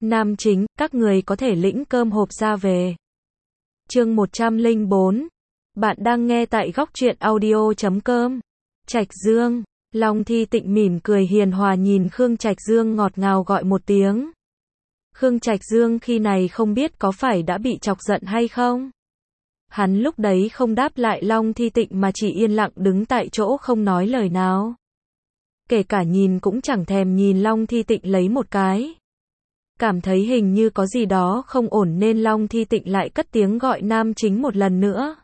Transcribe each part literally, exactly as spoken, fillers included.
Nam chính, các người có thể lĩnh cơm hộp ra về. Chương một trăm lẻ bốn. Bạn đang nghe tại góc truyện audio chấm com. Trạch Dương, Long Thi Tịnh mỉm cười hiền hòa nhìn Khương Trạch Dương ngọt ngào gọi một tiếng. Khương Trạch Dương khi này không biết có phải đã bị chọc giận hay không. Hắn lúc đấy không đáp lại Long Thi Tịnh mà chỉ yên lặng đứng tại chỗ không nói lời nào. Kể cả nhìn cũng chẳng thèm nhìn Long Thi Tịnh lấy một cái. Cảm thấy hình như có gì đó không ổn nên Long Thi Tịnh lại cất tiếng gọi nam chính một lần nữa.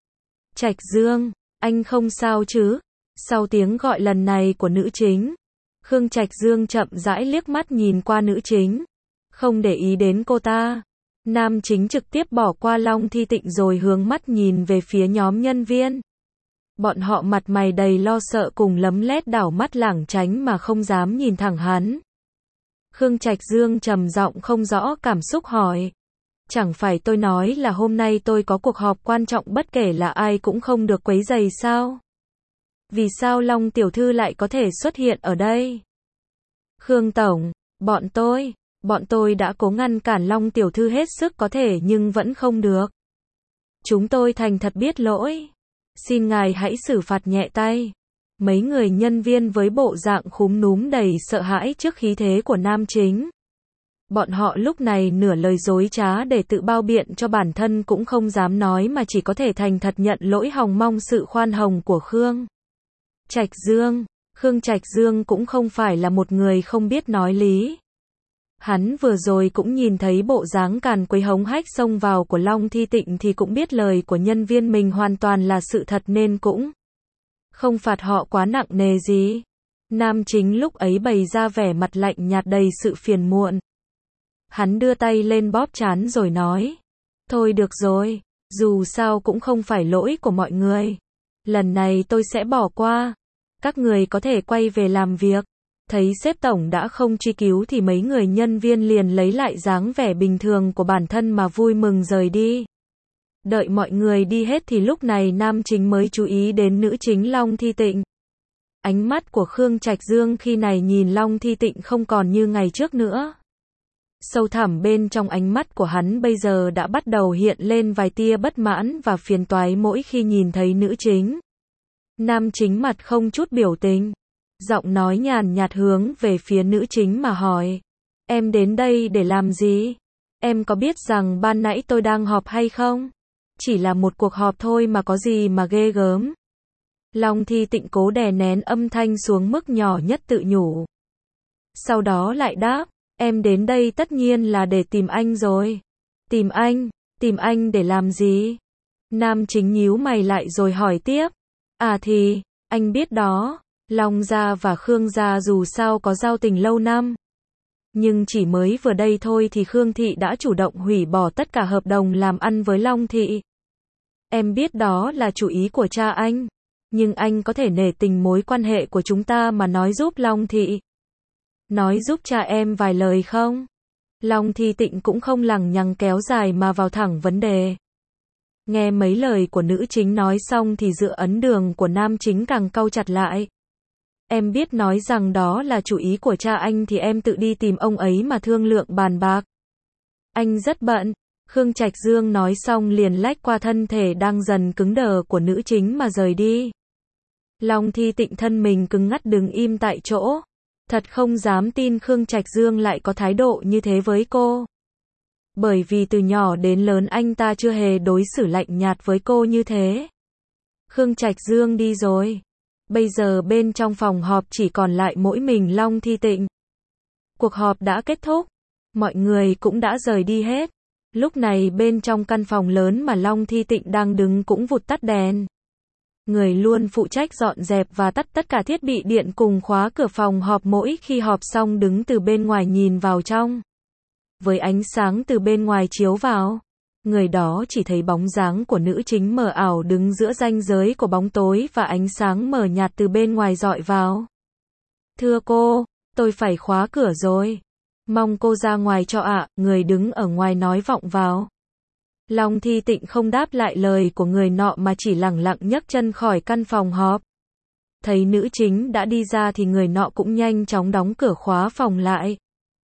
Trạch Dương, anh không sao chứ? Sau tiếng gọi lần này của nữ chính, Khương Trạch Dương chậm rãi liếc mắt nhìn qua nữ chính, không để ý đến cô ta. Nam chính trực tiếp bỏ qua Long Thi Tịnh rồi hướng mắt nhìn về phía nhóm nhân viên. Bọn họ mặt mày đầy lo sợ cùng lấm lét đảo mắt lảng tránh mà không dám nhìn thẳng hắn. Khương Trạch Dương trầm giọng không rõ cảm xúc hỏi. Chẳng phải tôi nói là hôm nay tôi có cuộc họp quan trọng bất kể là ai cũng không được quấy rầy sao? Vì sao Long tiểu thư lại có thể xuất hiện ở đây? Khương tổng, bọn tôi, bọn tôi đã cố ngăn cản Long tiểu thư hết sức có thể nhưng vẫn không được. Chúng tôi thành thật biết lỗi. Xin ngài hãy xử phạt nhẹ tay. Mấy người nhân viên với bộ dạng khúm núm đầy sợ hãi trước khí thế của nam chính. Bọn họ lúc này nửa lời dối trá để tự bao biện cho bản thân cũng không dám nói mà chỉ có thể thành thật nhận lỗi hòng mong sự khoan hồng của Khương Trạch Dương. Khương Trạch Dương cũng không phải là một người không biết nói lý. Hắn vừa rồi cũng nhìn thấy bộ dáng càn quấy hống hách xông vào của Long Thi Tịnh thì cũng biết lời của nhân viên mình hoàn toàn là sự thật nên cũng không phạt họ quá nặng nề gì. Nam chính lúc ấy bày ra vẻ mặt lạnh nhạt đầy sự phiền muộn. Hắn đưa tay lên bóp trán rồi nói. Thôi được rồi, dù sao cũng không phải lỗi của mọi người. Lần này tôi sẽ bỏ qua. Các người có thể quay về làm việc. Thấy sếp tổng đã không truy cứu thì mấy người nhân viên liền lấy lại dáng vẻ bình thường của bản thân mà vui mừng rời đi. Đợi mọi người đi hết thì lúc này nam chính mới chú ý đến nữ chính Long Thi Tịnh. Ánh mắt của Khương Trạch Dương khi này nhìn Long Thi Tịnh không còn như ngày trước nữa. Sâu thẳm bên trong ánh mắt của hắn bây giờ đã bắt đầu hiện lên vài tia bất mãn và phiền toái mỗi khi nhìn thấy nữ chính. Nam chính mặt không chút biểu tình, giọng nói nhàn nhạt hướng về phía nữ chính mà hỏi. Em đến đây để làm gì? Em có biết rằng ban nãy tôi đang họp hay không? Chỉ là một cuộc họp thôi mà có gì mà ghê gớm. Long Thi Tịnh cố đè nén âm thanh xuống mức nhỏ nhất tự nhủ. Sau đó lại đáp, em đến đây tất nhiên là để tìm anh rồi. Tìm anh? Tìm anh để làm gì? Nam chính nhíu mày lại rồi hỏi tiếp. À thì, anh biết đó, Long gia và Khương gia dù sao có giao tình lâu năm. Nhưng chỉ mới vừa đây thôi thì Khương thị đã chủ động hủy bỏ tất cả hợp đồng làm ăn với Long thị. Em biết đó là chủ ý của cha anh, nhưng anh có thể nể tình mối quan hệ của chúng ta mà nói giúp Long thị. Nói giúp cha em vài lời không? Long Thi Tịnh cũng không lằng nhằng kéo dài mà vào thẳng vấn đề. Nghe mấy lời của nữ chính nói xong thì dựa ấn đường của nam chính càng cau chặt lại. Em biết nói rằng đó là chủ ý của cha anh thì em tự đi tìm ông ấy mà thương lượng bàn bạc. Anh rất bận. Khương Trạch Dương nói xong liền lách qua thân thể đang dần cứng đờ của nữ chính mà rời đi. Long Thi Tịnh thân mình cứng ngắt đứng im tại chỗ. Thật không dám tin Khương Trạch Dương lại có thái độ như thế với cô. Bởi vì từ nhỏ đến lớn anh ta chưa hề đối xử lạnh nhạt với cô như thế. Khương Trạch Dương đi rồi. Bây giờ bên trong phòng họp chỉ còn lại mỗi mình Long Thi Tịnh. Cuộc họp đã kết thúc. Mọi người cũng đã rời đi hết. Lúc này bên trong căn phòng lớn mà Long Thi Tịnh đang đứng cũng vụt tắt đèn. Người luôn phụ trách dọn dẹp và tắt tất cả thiết bị điện cùng khóa cửa phòng họp mỗi khi họp xong đứng từ bên ngoài nhìn vào trong. Với ánh sáng từ bên ngoài chiếu vào, người đó chỉ thấy bóng dáng của nữ chính mờ ảo đứng giữa ranh giới của bóng tối và ánh sáng mờ nhạt từ bên ngoài dọi vào. Thưa cô, tôi phải khóa cửa rồi. Mong cô ra ngoài cho ạ, người đứng ở ngoài nói vọng vào. Long Thi Tịnh không đáp lại lời của người nọ mà chỉ lẳng lặng nhấc chân khỏi căn phòng họp. Thấy nữ chính đã đi ra thì người nọ cũng nhanh chóng đóng cửa khóa phòng lại.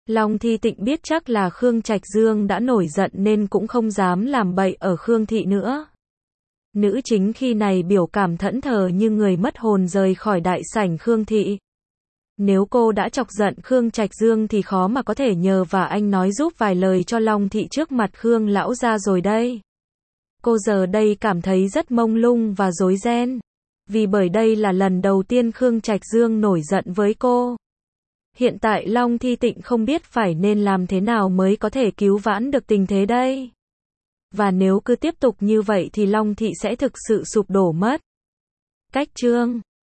Long Thi Tịnh biết chắc là Khương Trạch Dương đã nổi giận nên cũng không dám làm bậy ở Khương thị nữa. Nữ chính khi này biểu cảm thẫn thờ như người mất hồn rời khỏi đại sảnh Khương thị. Nếu cô đã chọc giận Khương Trạch Dương thì khó mà có thể nhờ và anh nói giúp vài lời cho Long thị trước mặt Khương lão gia rồi đây. Cô giờ đây cảm thấy rất mông lung và rối ren. Vì bởi đây là lần đầu tiên Khương Trạch Dương nổi giận với cô. Hiện tại Long Thi Tịnh không biết phải nên làm thế nào mới có thể cứu vãn được tình thế đây. Và nếu cứ tiếp tục như vậy thì Long thị sẽ thực sự sụp đổ mất. Cách chương